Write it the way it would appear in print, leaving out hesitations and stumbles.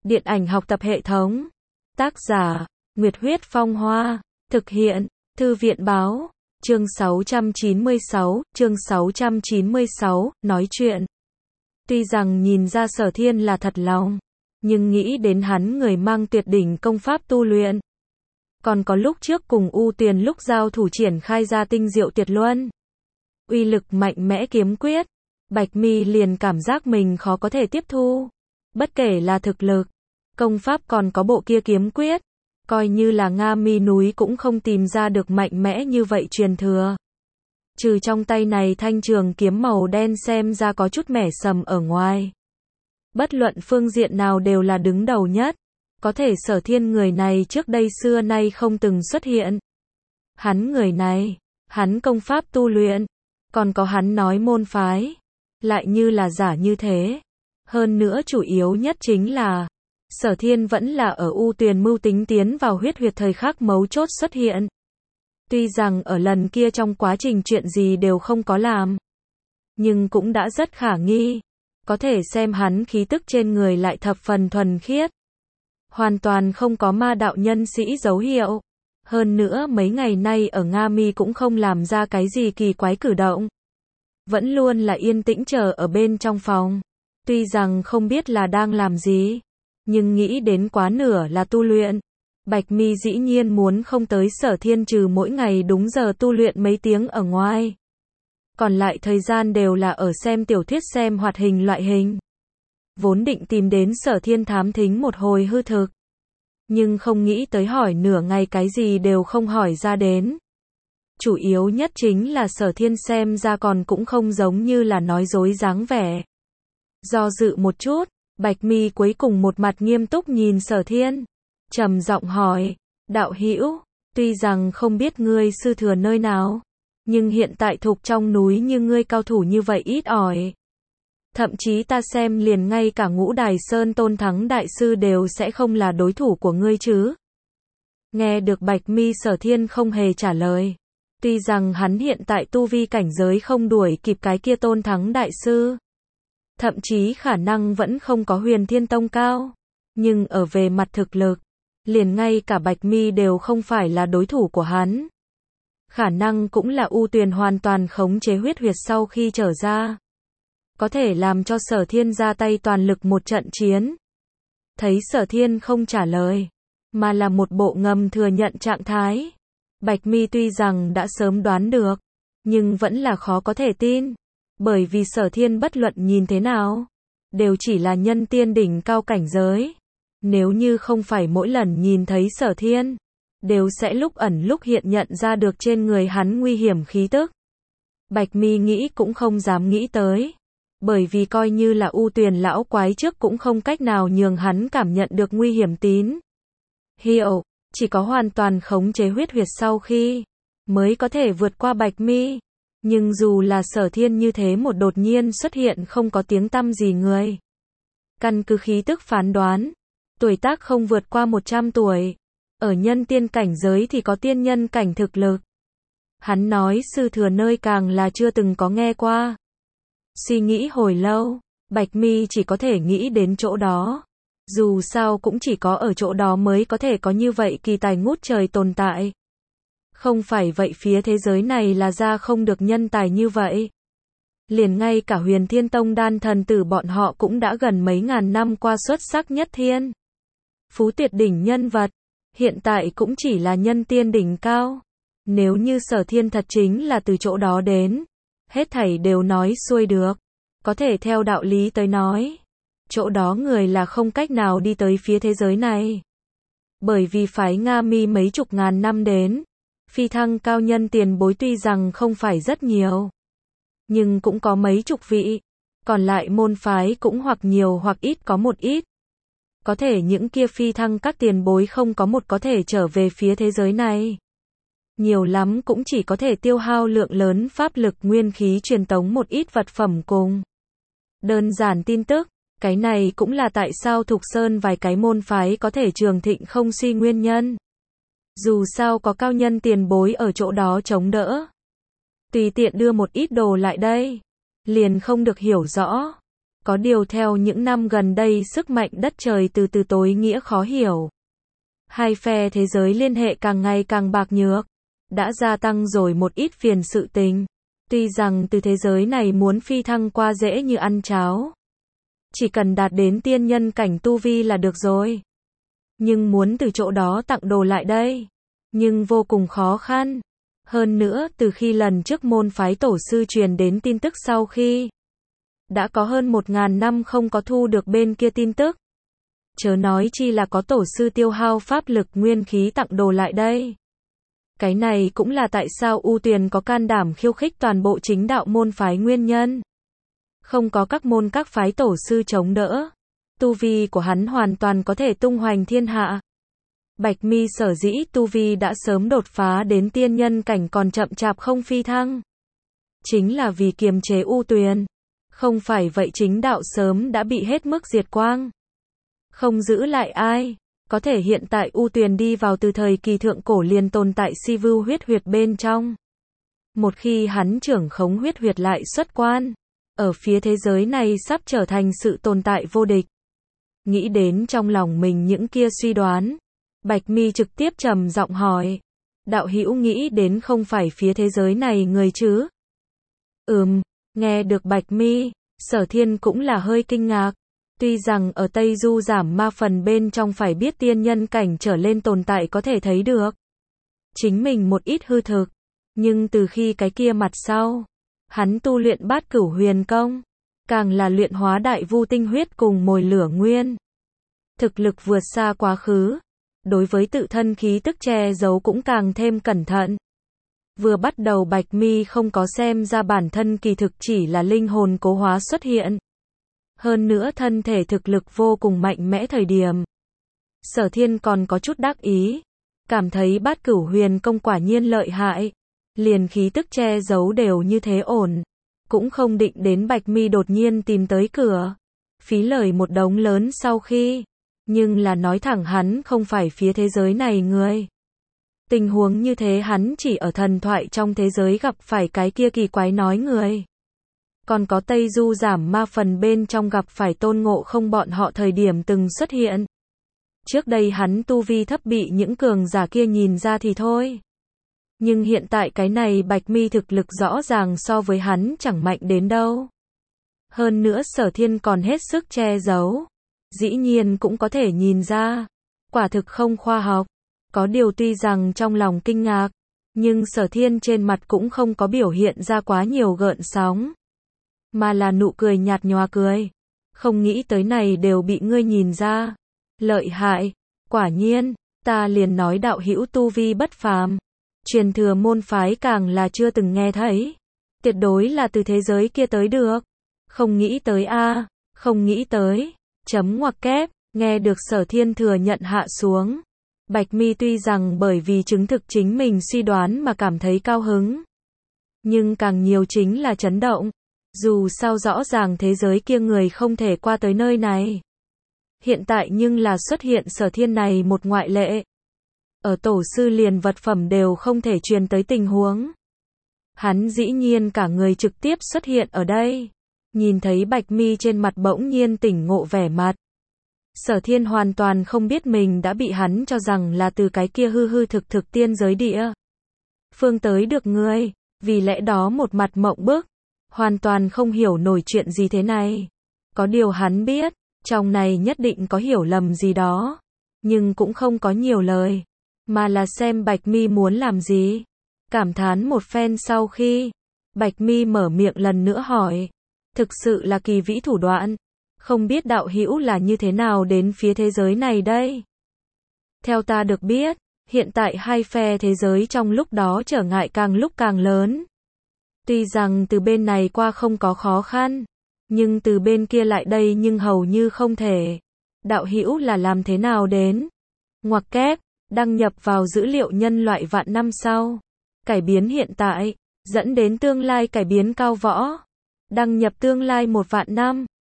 Điện ảnh học tập hệ thống. Tác giả, Nguyệt Huyết Phong Hoa. Thực hiện, Thư viện Báo. Chương 696, nói chuyện. Tuy rằng nhìn ra Sở Thiên là thật lòng, nhưng nghĩ đến hắn người mang tuyệt đỉnh công pháp tu luyện. Còn có lúc trước cùng U Tuyền lúc giao thủ triển khai ra tinh diệu tuyệt luân. Uy lực mạnh mẽ kiếm quyết. Bạch Mi liền cảm giác mình khó có thể tiếp thu. Bất kể là thực lực, công pháp còn có bộ kia kiếm quyết. Coi như là Nga Mi núi cũng không tìm ra được mạnh mẽ như vậy truyền thừa. Trừ trong tay này thanh trường kiếm màu đen xem ra có chút mẻ sầm ở ngoài. Bất luận phương diện nào đều là đứng đầu nhất. Có thể Sở Thiên người này trước đây xưa nay không từng xuất hiện. Hắn người này, hắn công pháp tu luyện, còn có hắn nói môn phái, lại như là giả như thế. Hơn nữa chủ yếu nhất chính là, Sở Thiên vẫn là ở U Tuyền mưu tính tiến vào huyết huyệt thời khắc mấu chốt xuất hiện. Tuy rằng ở lần kia trong quá trình chuyện gì đều không có làm, nhưng cũng đã rất khả nghi. Có thể xem hắn khí tức trên người lại thập phần thuần khiết. Hoàn toàn không có ma đạo nhân sĩ dấu hiệu. Hơn nữa mấy ngày nay ở Nga Mi cũng không làm ra cái gì kỳ quái cử động. Vẫn luôn là yên tĩnh chờ ở bên trong phòng. Tuy rằng không biết là đang làm gì, nhưng nghĩ đến quá nửa là tu luyện. Bạch Mi dĩ nhiên muốn không tới Sở Thiên trừ mỗi ngày đúng giờ tu luyện mấy tiếng ở ngoài. Còn lại thời gian đều là ở xem tiểu thuyết xem hoạt hình loại hình. Vốn định tìm đến Sở Thiên thám thính một hồi hư thực. Nhưng không nghĩ tới hỏi nửa ngày cái gì đều không hỏi ra đến. Chủ yếu nhất chính là Sở Thiên xem ra còn cũng không giống như là nói dối dáng vẻ. Do dự một chút, Bạch Mi cuối cùng một mặt nghiêm túc nhìn Sở Thiên. Trầm giọng hỏi, đạo hữu, tuy rằng không biết ngươi sư thừa nơi nào, nhưng hiện tại thục trong núi như ngươi cao thủ như vậy ít ỏi. Thậm chí ta xem liền ngay cả Ngũ Đài Sơn Tôn Thắng Đại Sư đều sẽ không là đối thủ của ngươi chứ. Nghe được Bạch Mi Sở Thiên không hề trả lời. Tuy rằng hắn hiện tại tu vi cảnh giới không đuổi kịp cái kia Tôn Thắng Đại Sư. Thậm chí khả năng vẫn không có Huyền Thiên Tông cao. Nhưng ở về mặt thực lực, liền ngay cả Bạch Mi đều không phải là đối thủ của hắn. Khả năng cũng là U Tuyền hoàn toàn khống chế huyết huyệt sau khi trở ra. Có thể làm cho Sở Thiên ra tay toàn lực một trận chiến. Thấy Sở Thiên không trả lời, mà là một bộ ngầm thừa nhận trạng thái. Bạch Mi tuy rằng đã sớm đoán được, nhưng vẫn là khó có thể tin. Bởi vì Sở Thiên bất luận nhìn thế nào, đều chỉ là nhân tiên đỉnh cao cảnh giới. Nếu như không phải mỗi lần nhìn thấy Sở Thiên, đều sẽ lúc ẩn lúc hiện nhận ra được trên người hắn nguy hiểm khí tức. Bạch Mi nghĩ cũng không dám nghĩ tới. Bởi vì coi như là U Tuyền lão quái trước cũng không cách nào nhường hắn cảm nhận được nguy hiểm tín hiệu, chỉ có hoàn toàn khống chế huyết huyệt sau khi mới có thể vượt qua Bạch Mi. Nhưng dù là Sở Thiên như thế một đột nhiên xuất hiện không có tiếng tăm gì người. Căn cứ khí tức phán đoán, tuổi tác không vượt qua 100 tuổi. Ở nhân tiên cảnh giới thì có tiên nhân cảnh thực lực. Hắn nói sư thừa nơi càng là chưa từng có nghe qua. Suy nghĩ hồi lâu, Bạch Mi chỉ có thể nghĩ đến chỗ đó. Dù sao cũng chỉ có ở chỗ đó mới có thể có như vậy kỳ tài ngút trời tồn tại. Không phải vậy phía thế giới này là ra không được nhân tài như vậy. Liền ngay cả Huyền Thiên Tông đan thần tử bọn họ cũng đã gần mấy ngàn năm qua xuất sắc nhất thiên phú tuyệt đỉnh nhân vật. Hiện tại cũng chỉ là nhân tiên đỉnh cao. Nếu như Sở Thiên thật chính là từ chỗ đó đến, hết thảy đều nói xuôi được. Có thể theo đạo lý tới nói, chỗ đó người là không cách nào đi tới phía thế giới này. Bởi vì phái Nga Mi mấy chục ngàn năm đến, phi thăng cao nhân tiền bối tuy rằng không phải rất nhiều, nhưng cũng có mấy chục vị. Còn lại môn phái cũng hoặc nhiều hoặc ít có một ít. Có thể những kia phi thăng các tiền bối không có một có thể trở về phía thế giới này. Nhiều lắm cũng chỉ có thể tiêu hao lượng lớn pháp lực nguyên khí truyền tống một ít vật phẩm cùng đơn giản tin tức. Cái này cũng là tại sao Thục Sơn vài cái môn phái có thể trường thịnh không suy nguyên nhân. Dù sao có cao nhân tiền bối ở chỗ đó chống đỡ. Tùy tiện đưa một ít đồ lại đây, liền không được hiểu rõ. Có điều theo những năm gần đây sức mạnh đất trời từ từ tối nghĩa khó hiểu. Hai phe thế giới liên hệ càng ngày càng bạc nhược. Đã gia tăng rồi một ít phiền sự tình. Tuy rằng từ thế giới này muốn phi thăng qua dễ như ăn cháo. Chỉ cần đạt đến tiên nhân cảnh tu vi là được rồi. Nhưng muốn từ chỗ đó tặng đồ lại đây. Nhưng vô cùng khó khăn. Hơn nữa từ khi lần trước môn phái tổ sư truyền đến tin tức sau khi đã có hơn 1000 năm không có thu được bên kia tin tức. Chớ nói chi là có tổ sư tiêu hao pháp lực nguyên khí tặng đồ lại đây. Cái này cũng là tại sao U Tuyền có can đảm khiêu khích toàn bộ chính đạo môn phái nguyên nhân. Không có các môn các phái tổ sư chống đỡ. Tu vi của hắn hoàn toàn có thể tung hoành thiên hạ. Bạch Mi sở dĩ tu vi đã sớm đột phá đến tiên nhân cảnh còn chậm chạp không phi thăng. Chính là vì kiềm chế U Tuyền. Không phải vậy chính đạo sớm đã bị hết mức diệt quang. Không giữ lại ai. Có thể hiện tại U Tuyền đi vào từ thời kỳ thượng cổ liền tồn tại si vưu huyết huyệt bên trong. Một khi hắn trưởng khống huyết huyệt lại xuất quan. Ở phía thế giới này sắp trở thành sự tồn tại vô địch. Nghĩ đến trong lòng mình những kia suy đoán. Bạch Mi trực tiếp trầm giọng hỏi. Đạo hữu nghĩ đến không phải phía thế giới này người chứ? Nghe được Bạch Mi, Sở Thiên cũng là hơi kinh ngạc. Tuy rằng ở Tây Du Giảm Ma phần bên trong phải biết tiên nhân cảnh trở lên tồn tại có thể thấy được chính mình một ít hư thực. Nhưng từ khi cái kia mặt sau, hắn tu luyện Bát Cửu Huyền Công, càng là luyện hóa đại vu tinh huyết cùng mồi lửa nguyên. Thực lực vượt xa quá khứ. Đối với tự thân khí tức che giấu cũng càng thêm cẩn thận. Vừa bắt đầu Bạch Mi không có xem ra bản thân kỳ thực chỉ là linh hồn cố hóa xuất hiện. Hơn nữa thân thể thực lực vô cùng mạnh mẽ thời điểm. Sở Thiên còn có chút đắc ý. Cảm thấy Bát Cửu Huyền Công quả nhiên lợi hại. Liền khí tức che giấu đều như thế ổn. Cũng không định đến Bạch Mi đột nhiên tìm tới cửa. Phí lời một đống lớn sau khi. Nhưng là nói thẳng hắn không phải phía thế giới này người. Tình huống như thế hắn chỉ ở thần thoại trong thế giới gặp phải cái kia kỳ quái nói người. Còn có Tây Du Giảm Ma phần bên trong gặp phải Tôn Ngộ Không bọn họ thời điểm từng xuất hiện. Trước đây hắn tu vi thấp bị những cường giả kia nhìn ra thì thôi. Nhưng hiện tại cái này Bạch Mi thực lực rõ ràng so với hắn chẳng mạnh đến đâu. Hơn nữa Sở Thiên còn hết sức che giấu. Dĩ nhiên cũng có thể nhìn ra. Quả thực không khoa học. Có điều tuy rằng trong lòng kinh ngạc. Nhưng Sở Thiên trên mặt cũng không có biểu hiện ra quá nhiều gợn sóng. Mà là nụ cười nhạt nhòa cười. Không nghĩ tới này đều bị ngươi nhìn ra. Lợi hại. Quả nhiên. Ta liền nói đạo hữu tu vi bất phàm. Truyền thừa môn phái càng là chưa từng nghe thấy. Tuyệt đối là từ thế giới kia tới được. Không nghĩ tới a, không nghĩ tới. Chấm ngoặc kép, nghe được Sở Thiên thừa nhận hạ xuống. Bạch Mi tuy rằng bởi vì chứng thực chính mình suy đoán mà cảm thấy cao hứng. Nhưng càng nhiều chính là chấn động. Dù sao rõ ràng thế giới kia người không thể qua tới nơi này. Hiện tại nhưng là xuất hiện Sở Thiên này một ngoại lệ. Ở tổ sư liền vật phẩm đều không thể truyền tới tình huống. Hắn dĩ nhiên cả người trực tiếp xuất hiện ở đây. Nhìn thấy Bạch Mi trên mặt bỗng nhiên tỉnh ngộ vẻ mặt. Sở Thiên hoàn toàn không biết mình đã bị hắn cho rằng là từ cái kia hư hư thực thực tiên giới địa phương tới được người. Vì lẽ đó một mặt mộng bức. Hoàn toàn không hiểu nổi chuyện gì thế này. Có điều hắn biết. Trong này nhất định có hiểu lầm gì đó. Nhưng cũng không có nhiều lời. Mà là xem Bạch Mi muốn làm gì. Cảm thán một phen sau khi. Bạch Mi mở miệng lần nữa hỏi. Thực sự là kỳ vĩ thủ đoạn. Không biết đạo hữu là như thế nào đến phía thế giới này đây? Theo ta được biết, hiện tại hai phe thế giới trong lúc đó trở ngại càng lúc càng lớn. Tuy rằng từ bên này qua không có khó khăn, nhưng từ bên kia lại đây nhưng hầu như không thể. Đạo hữu là làm thế nào đến? Ngoặc kép, đăng nhập vào dữ liệu nhân loại vạn năm sau. Cải biến hiện tại, dẫn đến tương lai cải biến cao võ. Đăng nhập tương lai 1 vạn năm.